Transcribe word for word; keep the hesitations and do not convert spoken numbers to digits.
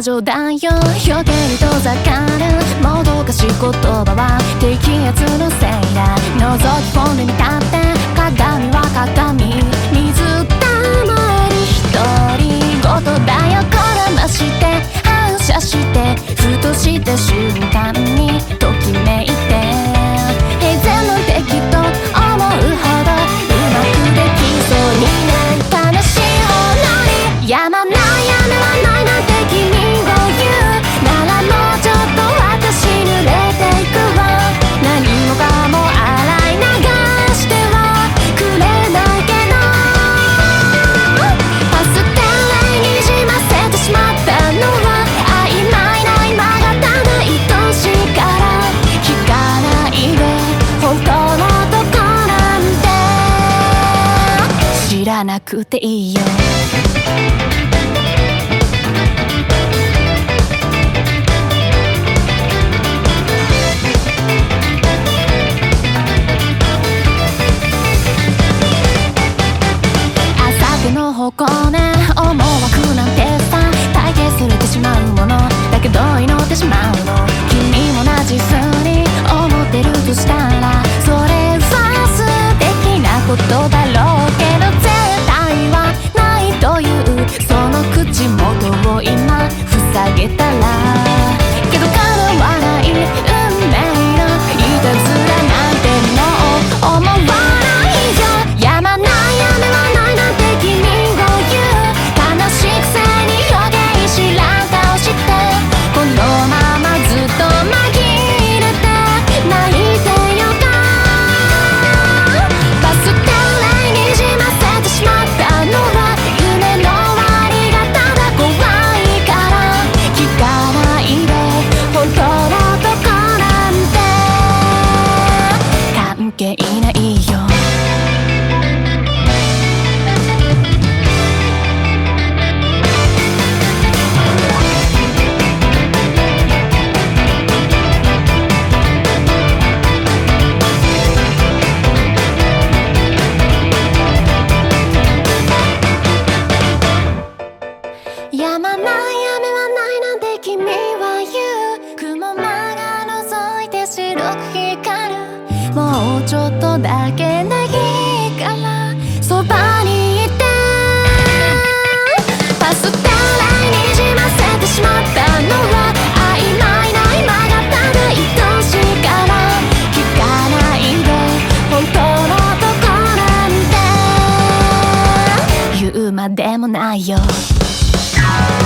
情だよ。よけるとざかるもどかしい言葉は低気圧のせいだ。覗き込んでみたって鏡は鏡、水たまり独り言だよ。こだまして反射してふとした瞬間にときめいて、平然の敵と思うほどうまくできそうにない悲しいほどにやまない雨はないなんて君を言うならもうちょっと私濡れていくわ。何もかも洗い流してはくれないけど、パステルにじませてしまったのは曖昧な今がただ愛しいから聞かないで本当のとこなんて知らなくていいよ。の方向ね、思惑なんてさ体現されてしまうものだけど祈ってしまうの。君も同じ風に思ってるとしたらそれは素敵なことだろうけど絶対はないというその口元を今塞げたらけど叶わない運命のいたずらなんてもう思わないよ。やまない雨はないなんて君を言う悲しいくせに表現知らん顔してこのままずっと紛れて泣いてようか。パステルにじませてしまったのは夢の終わりがただ怖いから聞かないで本当のとこなんて関係ないよ。やまない雨はないなんて君は言う雲間が覗いて白く光るもうちょっとだけでいいからそばにいて。パステルにじませてしまったのは曖昧な今がただ愛しいから聞かないで本当のとこなんて言うまでもないよ。